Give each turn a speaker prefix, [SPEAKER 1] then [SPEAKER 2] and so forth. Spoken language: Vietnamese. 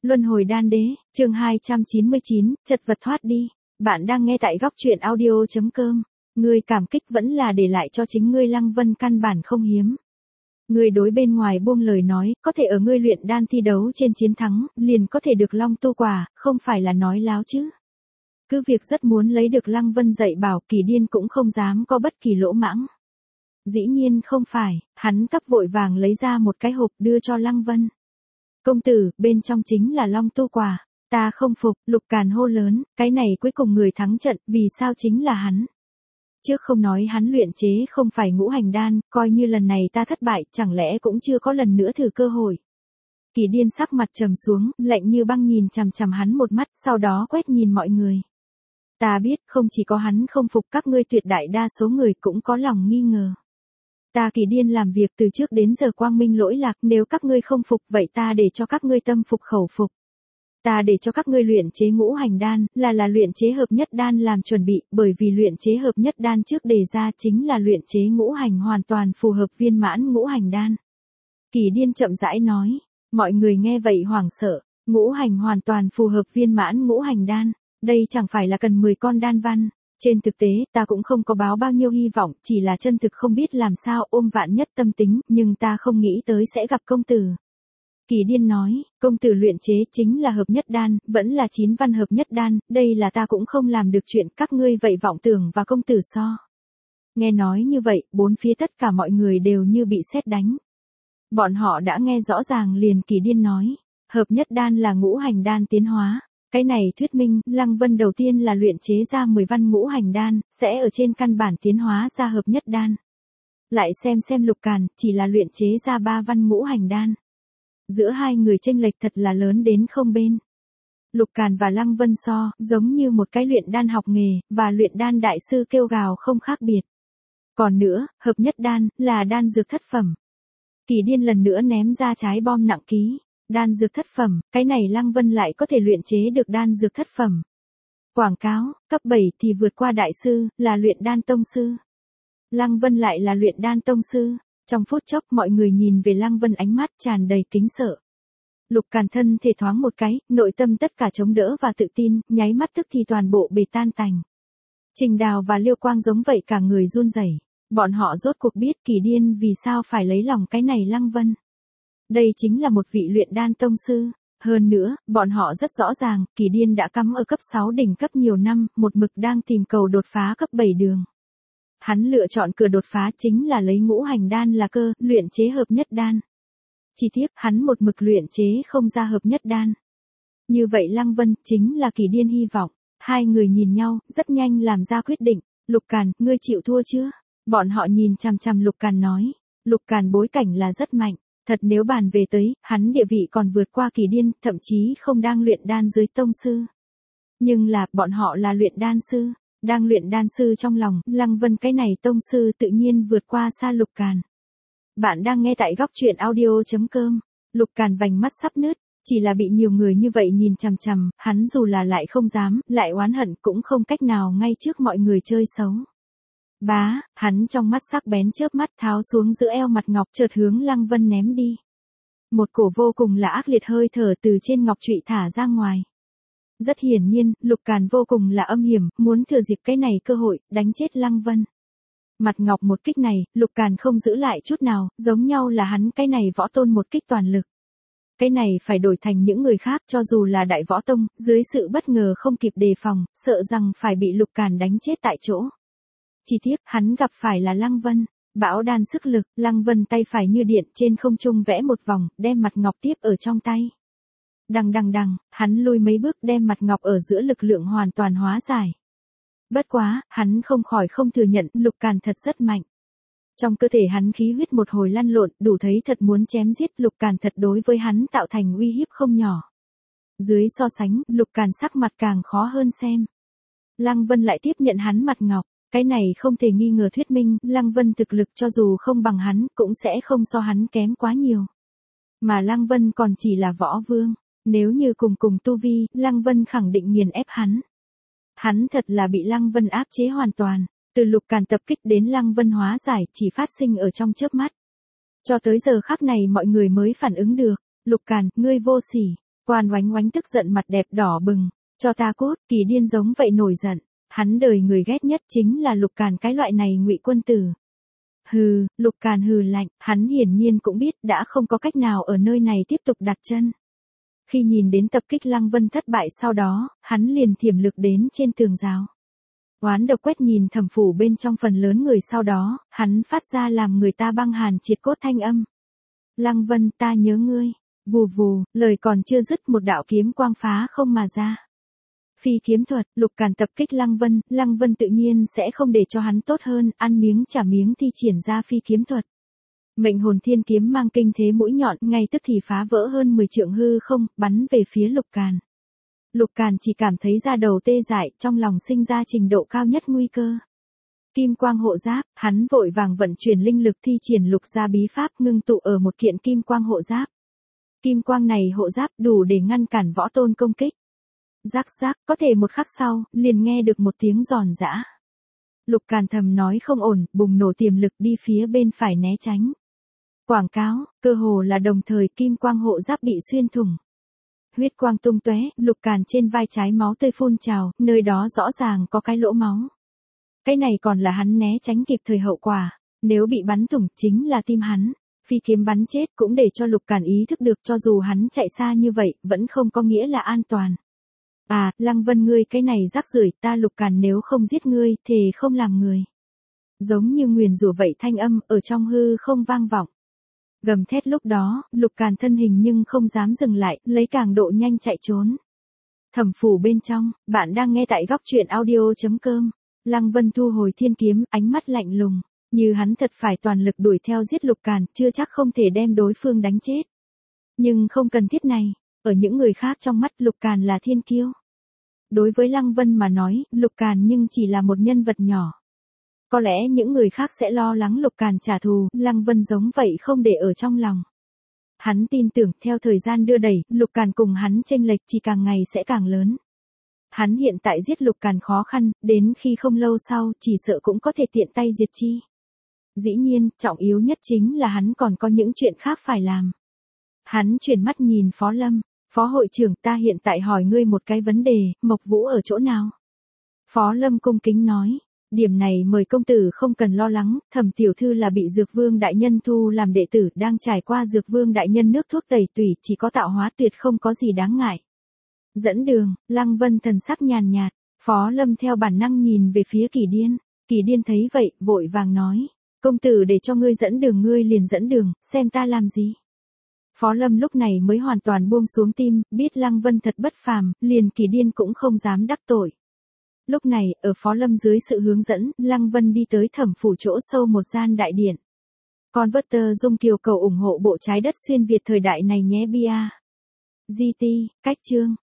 [SPEAKER 1] Luân hồi đan đế, chương 299, chật vật thoát đi. Bạn đang nghe tại góc truyện audio.com. Ngươi cảm kích vẫn là để lại cho chính ngươi. Lăng Vân căn bản không hiếm. Ngươi đối bên ngoài buông lời nói, có thể ở ngươi luyện đan thi đấu trên chiến thắng, liền có thể được long tu quả, không phải là nói láo chứ. Cứ việc rất muốn lấy được Lăng Vân dạy bảo, Kỳ Điên cũng không dám có bất kỳ lỗ mãng. Dĩ nhiên không phải, hắn cấp vội vàng lấy ra một cái hộp đưa cho Lăng Vân. Công tử, bên trong chính là long tu quả. Ta không phục, Lục Càn hô lớn, cái này cuối cùng người thắng trận, vì sao chính là hắn. Trước không nói hắn luyện chế không phải ngũ hành đan, coi như lần này ta thất bại, chẳng lẽ cũng chưa có lần nữa thử cơ hội. Kỳ Điên sắc mặt trầm xuống, lạnh như băng nhìn chằm chằm hắn một mắt, sau đó quét nhìn mọi người. Ta biết, không chỉ có hắn không phục, các ngươi tuyệt đại đa số người cũng có lòng nghi ngờ. Ta Kỳ Điên làm việc từ trước đến giờ quang minh lỗi lạc, nếu các ngươi không phục vậy ta để cho các ngươi tâm phục khẩu phục. Ta để cho các ngươi luyện chế ngũ hành đan, là luyện chế hợp nhất đan làm chuẩn bị, bởi vì luyện chế hợp nhất đan trước đề ra chính là luyện chế ngũ hành hoàn toàn phù hợp viên mãn ngũ hành đan. Kỳ Điên chậm rãi nói, mọi người nghe vậy hoảng sợ, ngũ hành hoàn toàn phù hợp viên mãn ngũ hành đan, đây chẳng phải là cần 10 con đan văn. Trên thực tế, ta cũng không có báo bao nhiêu hy vọng, chỉ là chân thực không biết làm sao ôm vạn nhất tâm tính, nhưng ta không nghĩ tới sẽ gặp công tử. Kỳ Điên nói, công tử luyện chế chính là hợp nhất đan, vẫn là 9 văn hợp nhất đan, đây là ta cũng không làm được chuyện, các ngươi vậy vọng tưởng và công tử so. Nghe nói như vậy, bốn phía tất cả mọi người đều như bị sét đánh. Bọn họ đã nghe rõ ràng liền. Kỳ Điên nói, hợp nhất đan là ngũ hành đan tiến hóa. Cái này thuyết minh, Lăng Vân đầu tiên là luyện chế ra 10 văn ngũ hành đan, sẽ ở trên căn bản tiến hóa ra hợp nhất đan. Lại xem Lục Càn, chỉ là luyện chế ra 3 văn ngũ hành đan. Giữa hai người chênh lệch thật là lớn đến không bên. Lục Càn và Lăng Vân so, giống như một cái luyện đan học nghề, và luyện đan đại sư kêu gào không khác biệt. Còn nữa, hợp nhất đan, là đan dược thất phẩm. Kỳ Điên lần nữa ném ra trái bom nặng ký. Đan dược thất phẩm, cái này Lăng Vân lại có thể luyện chế được đan dược thất phẩm. Quảng cáo, cấp 7 thì vượt qua đại sư, là luyện đan tông sư. Lăng Vân lại là luyện đan tông sư. Trong phút chốc mọi người nhìn về Lăng Vân ánh mắt tràn đầy kính sợ. Lục Càn thân thể thoáng một cái, nội tâm tất cả chống đỡ và tự tin, nháy mắt tức thì toàn bộ bể tan tành. Trình Đào và Liêu Quang giống vậy cả người run rẩy. Bọn họ rốt cuộc biết Kỳ Điên vì sao phải lấy lòng cái này Lăng Vân. Đây chính là một vị luyện đan tông sư. Hơn nữa, bọn họ rất rõ ràng, Kỳ Điên đã cắm ở cấp 6 đỉnh cấp nhiều năm, một mực đang tìm cầu đột phá cấp 7 đường. Hắn lựa chọn cửa đột phá chính là lấy ngũ hành đan là cơ, luyện chế hợp nhất đan. Chỉ tiếc, hắn một mực luyện chế không ra hợp nhất đan. Như vậy Lăng Vân, chính là Kỳ Điên hy vọng. Hai người nhìn nhau, rất nhanh làm ra quyết định. Lục Càn, ngươi chịu thua chưa? Bọn họ nhìn chằm chằm Lục Càn nói. Lục Càn bối cảnh là rất mạnh. Thật nếu bàn về tới, hắn địa vị còn vượt qua Kỳ Điên, thậm chí không đang luyện đan dưới tông sư. Nhưng là, bọn họ là luyện đan sư. Đang luyện đan sư trong lòng, Lăng Vân cái này tông sư tự nhiên vượt qua xa Lục Càn. Bạn đang nghe tại góc truyện audio.com. Lục Càn vành mắt sắp nứt, chỉ là bị nhiều người như vậy nhìn chằm chằm, hắn dù là lại không dám, lại oán hận cũng không cách nào ngay trước mọi người chơi xấu. Bá, hắn trong mắt sắc bén chớp mắt tháo xuống giữa eo mặt ngọc chợt hướng Lăng Vân ném đi. Một cổ vô cùng là ác liệt hơi thở từ trên ngọc trụy thả ra ngoài. Rất hiển nhiên, Lục Càn vô cùng là âm hiểm, muốn thừa dịp cái này cơ hội, đánh chết Lăng Vân. Mặt ngọc một kích này, Lục Càn không giữ lại chút nào, giống nhau là hắn cái này võ tôn một kích toàn lực. Cái này phải đổi thành những người khác cho dù là đại võ tông, dưới sự bất ngờ không kịp đề phòng, sợ rằng phải bị Lục Càn đánh chết tại chỗ. Chỉ tiếc, hắn gặp phải là Lăng Vân. Bão đan sức lực, Lăng Vân tay phải như điện trên không trung vẽ một vòng, đem mặt ngọc tiếp ở trong tay. Đằng, hắn lui mấy bước đem mặt ngọc ở giữa lực lượng hoàn toàn hóa giải. Bất quá, hắn không khỏi không thừa nhận, Lục Càn thật rất mạnh. Trong cơ thể hắn khí huyết một hồi lăn lộn, đủ thấy thật muốn chém giết. Lục Càn thật đối với hắn tạo thành uy hiếp không nhỏ. Dưới so sánh, Lục Càn sắc mặt càng khó hơn xem. Lăng Vân lại tiếp nhận hắn mặt ngọc. Cái này không thể nghi ngờ thuyết minh, Lăng Vân thực lực cho dù không bằng hắn, cũng sẽ không so hắn kém quá nhiều. Mà Lăng Vân còn chỉ là võ vương. Nếu như cùng tu vi, Lăng Vân khẳng định nghiền ép hắn. Hắn thật là bị Lăng Vân áp chế hoàn toàn. Từ Lục Càn tập kích đến Lăng Vân hóa giải chỉ phát sinh ở trong chớp mắt. Cho tới giờ khắc này mọi người mới phản ứng được. Lục Càn, ngươi vô sỉ. Quan Oánh Oánh tức giận mặt đẹp đỏ bừng, cho ta cút, Kỳ Điên giống vậy nổi giận, hắn đời người ghét nhất chính là Lục Càn cái loại này ngụy quân tử. Hừ, Lục Càn hừ lạnh, hắn hiển nhiên cũng biết đã không có cách nào ở nơi này tiếp tục đặt chân. Khi nhìn đến tập kích Lăng Vân thất bại sau đó, hắn liền thiểm lực đến trên tường rào. Oán độc quét nhìn Thẩm phủ bên trong phần lớn người, sau đó, hắn phát ra làm người ta băng hàn triệt cốt thanh âm. Lăng Vân, ta nhớ ngươi. Vù vù, lời còn chưa dứt, một đạo kiếm quang phá không mà ra. Phi kiếm thuật, Lục Càn tập kích Lăng Vân tự nhiên sẽ không để cho hắn tốt hơn, ăn miếng trả miếng thi triển ra phi kiếm thuật. Mệnh hồn thiên kiếm mang kinh thế mũi nhọn, ngay tức thì phá vỡ hơn 10 trượng hư không, bắn về phía Lục Càn. Lục Càn chỉ cảm thấy da đầu tê dại, trong lòng sinh ra trình độ cao nhất nguy cơ. Kim quang hộ giáp, hắn vội vàng vận chuyển linh lực thi triển lục gia bí pháp, ngưng tụ ở một kiện kim quang hộ giáp. Kim quang này hộ giáp đủ để ngăn cản võ tôn công kích. Rắc rắc, có thể một khắc sau, liền nghe được một tiếng giòn giã. Lục Càn thầm nói không ổn, bùng nổ tiềm lực đi phía bên phải né tránh. Quảng cáo, cơ hồ là đồng thời kim quang hộ giáp bị xuyên thủng. Huyết quang tung tóe, Lục Càn trên vai trái máu tươi phun trào, nơi đó rõ ràng có cái lỗ máu. Cái này còn là hắn né tránh kịp thời hậu quả, nếu bị bắn thủng chính là tim hắn. Phi kiếm bắn chết cũng để cho Lục Càn ý thức được cho dù hắn chạy xa như vậy, vẫn không có nghĩa là an toàn. À, Lăng Vân ngươi cái này rác rưởi, ta Lục Càn nếu không giết ngươi, thề không làm người. Giống như nguyền rủa vậy thanh âm ở trong hư không vang vọng. Gầm thét lúc đó, Lục Càn thân hình nhưng không dám dừng lại, lấy càng độ nhanh chạy trốn. Thẩm phủ bên trong, bạn đang nghe tại góc truyện audio.com. Lăng Vân thu hồi thiên kiếm, ánh mắt lạnh lùng. Như hắn thật phải toàn lực đuổi theo giết Lục Càn, chưa chắc không thể đem đối phương đánh chết. Nhưng không cần thiết này, ở những người khác trong mắt Lục Càn là thiên kiêu. Đối với Lăng Vân mà nói, Lục Càn nhưng chỉ là một nhân vật nhỏ. Có lẽ những người khác sẽ lo lắng Lục Càn trả thù, Lăng Vân giống vậy không để ở trong lòng. Hắn tin tưởng theo thời gian đưa đẩy, Lục Càn cùng hắn chênh lệch chỉ càng ngày sẽ càng lớn. Hắn hiện tại giết Lục Càn khó khăn, đến khi không lâu sau chỉ sợ cũng có thể tiện tay diệt chi. Dĩ nhiên, trọng yếu nhất chính là hắn còn có những chuyện khác phải làm. Hắn chuyển mắt nhìn Phó Lâm, Phó hội trưởng, ta hiện tại hỏi ngươi một cái vấn đề, Mộc Vũ ở chỗ nào? Phó Lâm cung kính nói, điểm này mời công tử không cần lo lắng, Thẩm tiểu thư là bị Dược Vương đại nhân thu làm đệ tử, đang trải qua Dược Vương đại nhân nước thuốc tẩy tủy, chỉ có tạo hóa, tuyệt không có gì đáng ngại. Dẫn đường, Lăng Vân thần sắc nhàn nhạt, Phó Lâm theo bản năng nhìn về phía Kỳ Điên. Kỳ Điên thấy vậy, vội vàng nói, công tử để cho ngươi dẫn đường, ngươi liền dẫn đường, xem ta làm gì. Phó Lâm lúc này mới hoàn toàn buông xuống tim, biết Lăng Vân thật bất phàm, liền Kỳ Điên cũng không dám đắc tội. Lúc này, ở Phó Lâm dưới sự hướng dẫn, Lăng Vân đi tới Thẩm phủ chỗ sâu một gian đại điện. Converter Dung Kiều cầu ủng hộ bộ trái đất xuyên Việt thời đại này nhé bia. GT, cách chương.